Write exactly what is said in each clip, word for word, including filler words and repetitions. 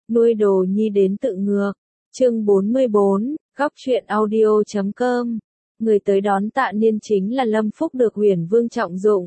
Nuôi đồ nhi đến tự ngược. Chương bốn mươi bốn, góc truyện audio chấm com. Người tới đón Tạ Niên chính là Lâm Phúc được Huyền Vương trọng dụng.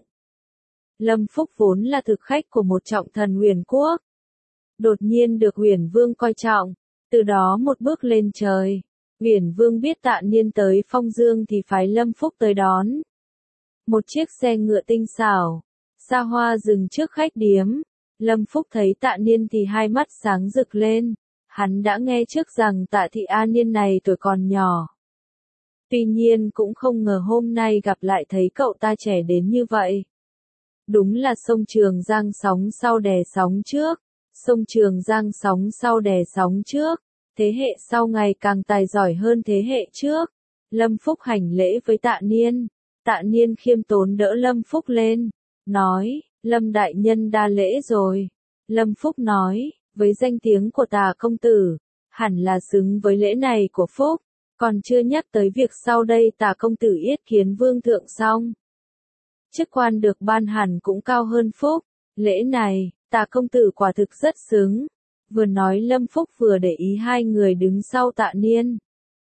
Lâm Phúc vốn là thực khách của một trọng thần Huyền Quốc. Đột nhiên được Huyền Vương coi trọng, từ đó một bước lên trời. Huyền Vương biết Tạ Niên tới Phong Dương thì phái Lâm Phúc tới đón. Một chiếc xe ngựa tinh xảo, xa hoa dừng trước khách điếm. Lâm Phúc thấy Tạ Niên thì hai mắt sáng rực lên. Hắn đã nghe trước rằng Tạ Thị A Niên này tuổi còn nhỏ. Tuy nhiên cũng không ngờ hôm nay gặp lại thấy cậu ta trẻ đến như vậy. Đúng là sông Trường Giang sóng sau đè sóng trước. Sông Trường Giang sóng sau đè sóng trước. Thế hệ sau ngày càng tài giỏi hơn thế hệ trước. Lâm Phúc hành lễ với Tạ Niên. Tạ Niên khiêm tốn đỡ Lâm Phúc lên. Nói, Lâm đại nhân đa lễ rồi. Lâm Phúc nói, với danh tiếng của Tạ công tử, hẳn là xứng với lễ này của Phúc. Còn chưa nhắc tới việc sau đây Tạ công tử yết kiến vương thượng xong. Chức quan được ban hẳn cũng cao hơn Phúc. Lễ này, Tạ công tử quả thực rất xứng. Vừa nói Lâm Phúc vừa để ý hai người đứng sau Tạ Niên.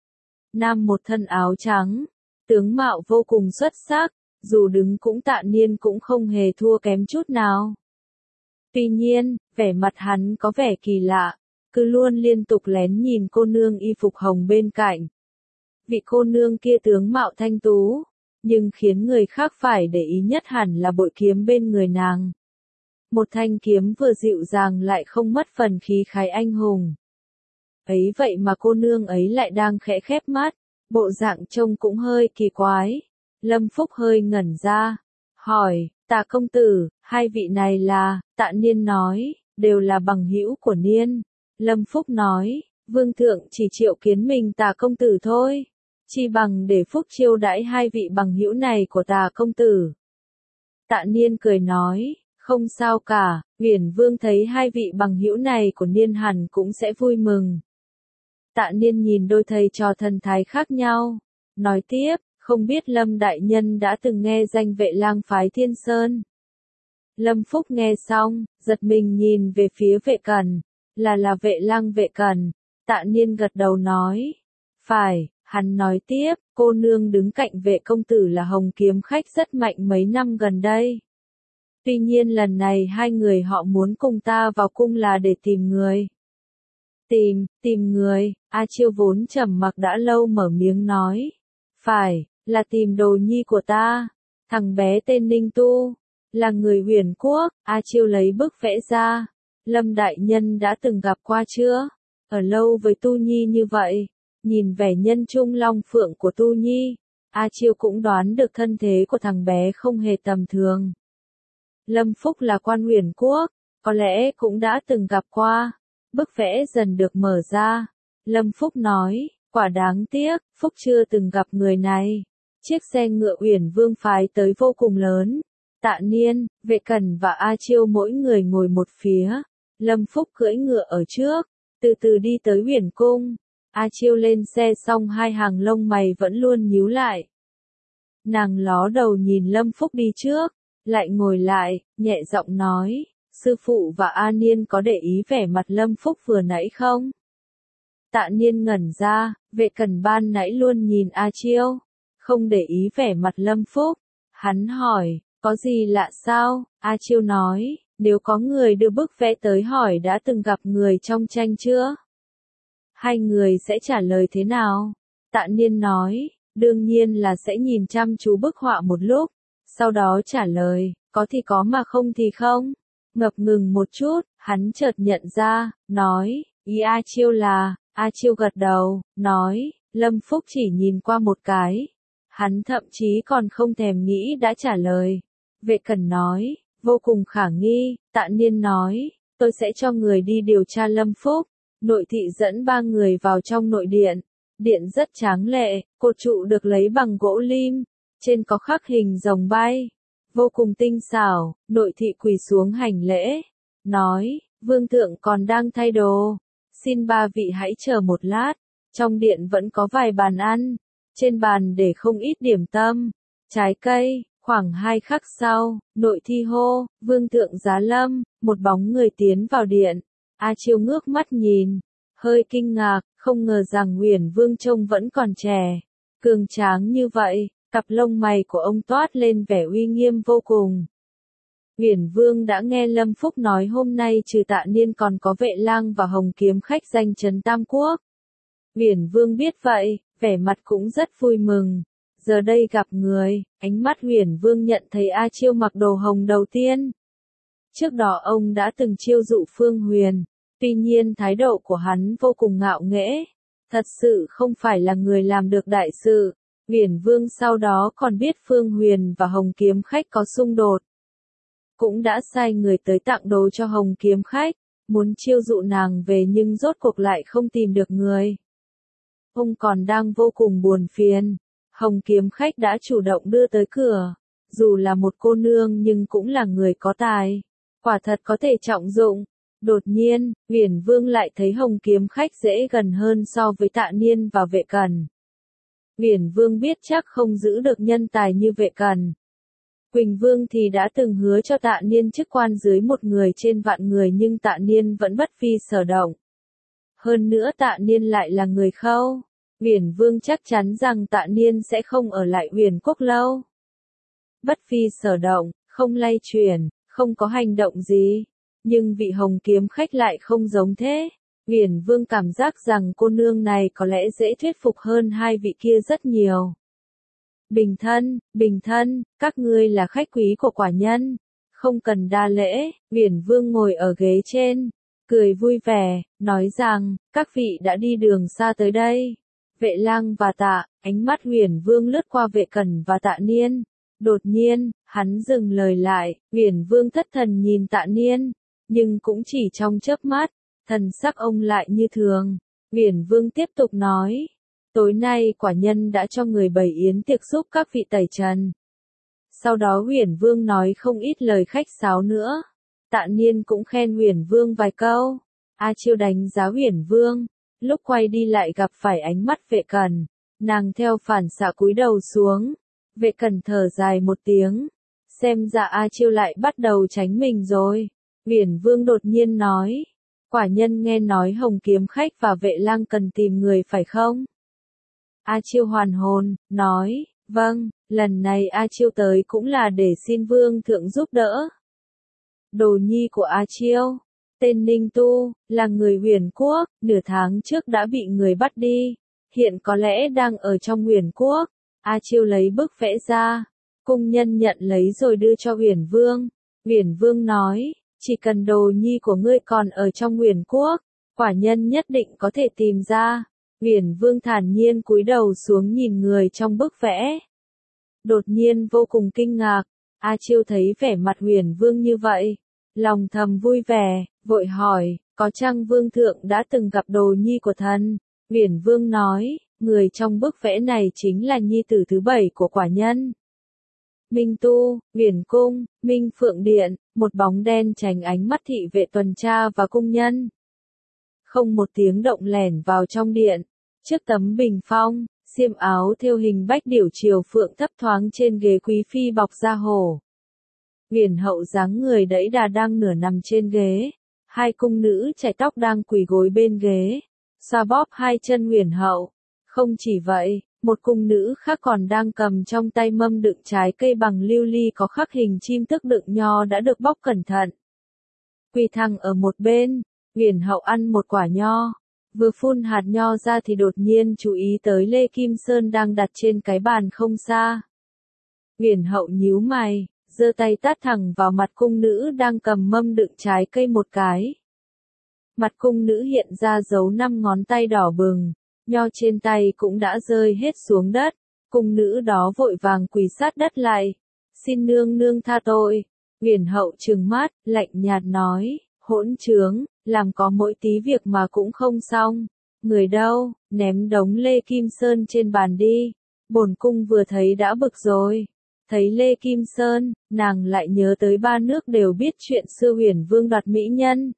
Nam một thân áo trắng, tướng mạo vô cùng xuất sắc, dù đứng cũng Tạ Niên cũng không hề thua kém chút nào. Tuy nhiên, vẻ mặt hắn có vẻ kỳ lạ, cứ luôn liên tục lén nhìn cô nương y phục hồng bên cạnh. Vị cô nương kia tướng mạo thanh tú, nhưng khiến người khác phải để ý nhất hẳn là bội kiếm bên người nàng. Một thanh kiếm vừa dịu dàng lại không mất phần khí khái anh hùng. Ấy vậy mà cô nương ấy lại đang khẽ khép mắt, bộ dạng trông cũng hơi kỳ quái. Lâm Phúc hơi ngẩn ra, hỏi, Tạ công tử, hai vị này là, Tạ Niên nói, đều là bằng hữu của Niên. Lâm Phúc nói, vương thượng chỉ triệu kiến mình Tạ công tử thôi, chi bằng để Phúc chiêu đãi hai vị bằng hữu này của Tạ công tử. Tạ Niên cười nói, không sao cả, Huyền Vương thấy hai vị bằng hữu này của Niên hẳn cũng sẽ vui mừng. Tạ Niên nhìn đôi thầy trò thần thái khác nhau, nói tiếp, không biết Lâm đại nhân đã từng nghe danh Vệ Lang phái Thiên Sơn. Lâm Phúc nghe xong, giật mình nhìn về phía Vệ Cẩn, là là Vệ Lang Vệ Cẩn. Tạ Niên gật đầu nói, phải. Hắn nói tiếp, cô nương đứng cạnh Vệ công tử là Hồng Kiếm khách rất mạnh mấy năm gần đây. Tuy nhiên lần này hai người họ muốn cùng ta vào cung là để tìm người. Tìm, tìm người, A Chiêu vốn trầm mặc đã lâu mở miếng nói. Phải, là tìm đồ nhi của ta. Thằng bé tên Ninh Tu, là người Huyền Quốc. A Chiêu lấy bức vẽ ra. Lâm đại nhân đã từng gặp qua chưa? Ở lâu với Tu Nhi như vậy, nhìn vẻ nhân trung long phượng của Tu Nhi, A Chiêu cũng đoán được thân thế của thằng bé không hề tầm thường. Lâm Phúc là quan Huyền Quốc, có lẽ cũng đã từng gặp qua. Bức vẽ dần được mở ra. Lâm Phúc nói, quả đáng tiếc, Phúc chưa từng gặp người này. Chiếc xe ngựa Huyền Vương phái tới vô cùng lớn. Tạ Niên, Vệ Cẩn và A Chiêu mỗi người ngồi một phía. Lâm Phúc cưỡi ngựa ở trước, từ từ đi tới Huyền Cung. A Chiêu lên xe xong hai hàng lông mày vẫn luôn nhíu lại. Nàng ló đầu nhìn Lâm Phúc đi trước, lại ngồi lại, nhẹ giọng nói, sư phụ và A Niên có để ý vẻ mặt Lâm Phúc vừa nãy không? Tạ Niên ngẩn ra, Vệ Cẩn ban nãy luôn nhìn A Chiêu, không để ý vẻ mặt Lâm Phúc. Hắn hỏi, có gì lạ sao? A Chiêu nói, nếu có người đưa bức vẽ tới hỏi đã từng gặp người trong tranh chưa? Hai người sẽ trả lời thế nào? Tạ Niên nói, đương nhiên là sẽ nhìn chăm chú bức họa một lúc, sau đó trả lời, có thì có mà không thì không. Ngập ngừng một chút, hắn chợt nhận ra, nói, ý A Chiêu là, A Chiêu gật đầu, nói, Lâm Phúc chỉ nhìn qua một cái. Hắn thậm chí còn không thèm nghĩ đã trả lời. Vệ Cẩn nói, vô cùng khả nghi. Tạ Niên nói, tôi sẽ cho người đi điều tra Lâm Phúc. Nội thị dẫn ba người vào trong nội điện. Điện rất tráng lệ, cột trụ được lấy bằng gỗ lim, trên có khắc hình rồng bay, vô cùng tinh xảo. Nội thị quỳ xuống hành lễ, nói, vương thượng còn đang thay đồ, xin ba vị hãy chờ một lát. Trong điện vẫn có vài bàn ăn, trên bàn để không ít điểm tâm, trái cây. Khoảng hai khắc sau, nội thị hô, vương thượng giá lâm. Một bóng người tiến vào điện. A Chiêu ngước mắt nhìn, hơi kinh ngạc, không ngờ rằng Uyển Vương trông vẫn còn trẻ, cường tráng như vậy, cặp lông mày của ông toát lên vẻ uy nghiêm vô cùng. Uyển Vương đã nghe Lâm Phúc nói hôm nay trừ Tạ Niên còn có Vệ Lang và Hồng Kiếm Khách danh chấn Tam Quốc. Uyển Vương biết vậy, vẻ mặt cũng rất vui mừng. Giờ đây gặp người, ánh mắt Uyển Vương nhận thấy A Chiêu mặc đồ hồng đầu tiên. Trước đó ông đã từng chiêu dụ Phương Huyền, tuy nhiên thái độ của hắn vô cùng ngạo nghễ, thật sự không phải là người làm được đại sự. Uyển Vương sau đó còn biết Phương Huyền và Hồng Kiếm Khách có xung đột, cũng đã sai người tới tặng đồ cho Hồng Kiếm Khách, muốn chiêu dụ nàng về nhưng rốt cuộc lại không tìm được người. Ông còn đang vô cùng buồn phiền, Hồng Kiếm Khách đã chủ động đưa tới cửa, dù là một cô nương nhưng cũng là người có tài, quả thật có thể trọng dụng. Đột nhiên, Uyển Vương lại thấy Hồng Kiếm Khách dễ gần hơn so với Tạ Niên và Vệ Cẩn. Uyển Vương biết chắc không giữ được nhân tài như Vệ Cẩn. Quỳnh Vương thì đã từng hứa cho Tạ Niên chức quan dưới một người trên vạn người nhưng Tạ Niên vẫn bất vi sở động. Hơn nữa Tạ Niên lại là người Khâu. Uyển Vương chắc chắn rằng Tạ Niên sẽ không ở lại Uyển Quốc lâu. Bất vi sở động, không lay chuyển, không có hành động gì. Nhưng vị Hồng Kiếm Khách lại không giống thế. Uyển Vương cảm giác rằng cô nương này có lẽ dễ thuyết phục hơn hai vị kia rất nhiều. Bình thân, bình thân, các ngươi là khách quý của quả nhân, không cần đa lễ. Uyển Vương ngồi ở ghế trên, cười vui vẻ, nói rằng, các vị đã đi đường xa tới đây. Vệ Lang và Tạ, ánh mắt Uyển Vương lướt qua Vệ Cẩn và Tạ Niên. Đột nhiên, hắn dừng lời lại, Uyển Vương thất thần nhìn Tạ Niên, nhưng cũng chỉ trong chớp mắt, thần sắc ông lại như thường. Uyển Vương tiếp tục nói, tối nay quả nhân đã cho người bày yến tiệc giúp các vị tẩy trần. Sau đó Uyển Vương nói không ít lời khách sáo nữa. Tạ Niên cũng khen Uyển Vương vài câu. A Chiêu đánh giá Uyển Vương, lúc quay đi lại gặp phải ánh mắt Vệ Cẩn, nàng theo phản xạ cúi đầu xuống. Vệ Cẩn thở dài một tiếng, xem ra A Chiêu lại bắt đầu tránh mình rồi. Uyển Vương đột nhiên nói, quả nhân nghe nói Hồng Kiếm Khách và Vệ Lang cần tìm người phải không? A Chiêu hoàn hồn, nói, vâng, lần này A Chiêu tới cũng là để xin Vương thượng giúp đỡ. Đồ nhi của A Chiêu, tên Ninh Tu, là người Uyển Quốc, nửa tháng trước đã bị người bắt đi, hiện có lẽ đang ở trong Uyển Quốc. A Chiêu lấy bức vẽ ra, cung nhân nhận lấy rồi đưa cho Uyển Vương. Uyển Vương nói, chỉ cần đồ nhi của ngươi còn ở trong Uyển Quốc, quả nhân nhất định có thể tìm ra. Uyển Vương thản nhiên cúi đầu xuống nhìn người trong bức vẽ. Đột nhiên vô cùng kinh ngạc, A Chiêu thấy vẻ mặt Uyển Vương như vậy, lòng thầm vui vẻ, vội hỏi, có chăng Vương thượng đã từng gặp đồ nhi của thần? Uyển Vương nói, người trong bức vẽ này chính là nhi tử thứ bảy của quả nhân. Minh Tu, Uyển Cung, Minh Phượng Điện, một bóng đen tránh ánh mắt thị vệ tuần tra và cung nhân. Không một tiếng động lẻn vào trong điện, trước tấm bình phong, xiêm áo thêu hình bách điểu triều phượng thấp thoáng trên ghế quý phi bọc da hổ. Uyển hậu dáng người đẫy đà đang nửa nằm trên ghế, hai cung nữ chải tóc đang quỳ gối bên ghế, xoa bóp hai chân Uyển hậu. Không chỉ vậy, một cung nữ khác còn đang cầm trong tay mâm đựng trái cây bằng lưu ly có khắc hình chim tức đựng nho đã được bóc cẩn thận. Quỳ thẳng ở một bên, Uyển hậu ăn một quả nho, vừa phun hạt nho ra thì đột nhiên chú ý tới Lê Kim Sơn đang đặt trên cái bàn không xa. Uyển hậu nhíu mày, giơ tay tát thẳng vào mặt cung nữ đang cầm mâm đựng trái cây một cái. Mặt cung nữ hiện ra dấu năm ngón tay đỏ bừng, nho trên tay cũng đã rơi hết xuống đất. Cung nữ đó vội vàng quỳ sát đất lại, xin nương nương tha tội. Uyển hậu trừng mắt, lạnh nhạt nói, hỗn trướng, làm có mỗi tí việc mà cũng không xong. Người đâu, ném đống Lê Kim Sơn trên bàn đi. Bổn cung vừa thấy đã bực rồi. Thấy Lê Kim Sơn, nàng lại nhớ tới ba nước đều biết chuyện xưa Uyển Vương đoạt mỹ nhân.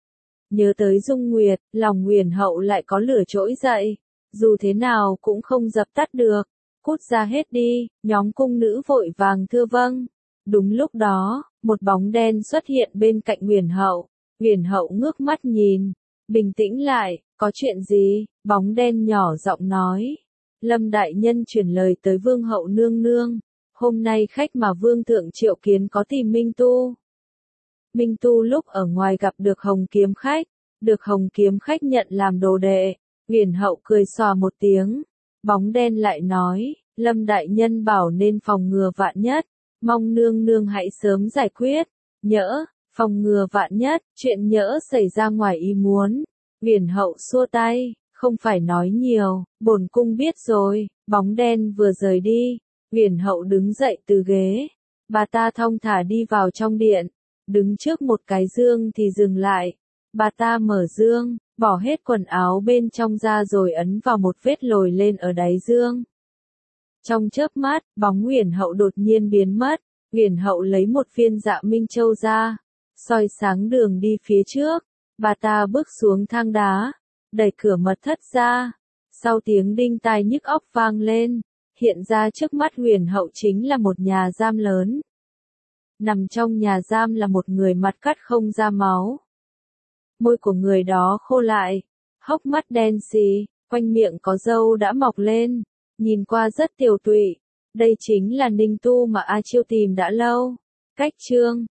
Nhớ tới Dung Nguyệt, lòng Uyển hậu lại có lửa trỗi dậy, dù thế nào cũng không dập tắt được. Cút ra hết đi, nhóm cung nữ vội vàng thưa vâng. Đúng lúc đó, một bóng đen xuất hiện bên cạnh Uyển hậu, Huyền Hậu ngước mắt nhìn, bình tĩnh lại, có chuyện gì? Bóng đen nhỏ giọng nói. Lâm đại nhân truyền lời tới Vương hậu nương nương, hôm nay khách mà Vương thượng triệu kiến có tìm Minh Tu. Minh Tu lúc ở ngoài gặp được Hồng Kiếm khách, được Hồng Kiếm khách nhận làm đồ đệ. Huyền Hậu cười xòa một tiếng, bóng đen lại nói, Lâm đại nhân bảo nên phòng ngừa vạn nhất, mong nương nương hãy sớm giải quyết. Nhỡ, phòng ngừa vạn nhất, chuyện nhỡ xảy ra ngoài ý muốn. Huyền Hậu xua tay, không phải nói nhiều, bổn cung biết rồi. Bóng đen vừa rời đi, Huyền Hậu đứng dậy từ ghế, bà ta thong thả đi vào trong điện, đứng trước một cái dương thì dừng lại. Bà ta mở dương, bỏ hết quần áo bên trong ra rồi ấn vào một vết lồi lên ở đáy dương. Trong chớp mắt, bóng Huyền Hậu đột nhiên biến mất. Huyền Hậu lấy một viên Dạ Minh Châu ra, soi sáng đường đi phía trước. Bà ta bước xuống thang đá, đẩy cửa mật thất ra. Sau tiếng đinh tai nhức óc vang lên, hiện ra trước mắt Huyền Hậu chính là một nhà giam lớn. Nằm trong nhà giam là một người mặt cắt không ra máu. Môi của người đó khô lại, hốc mắt đen xì, quanh miệng có râu đã mọc lên, nhìn qua rất tiều tụy. Đây chính là Ninh Tu mà A Chiêu tìm đã lâu. Cách chương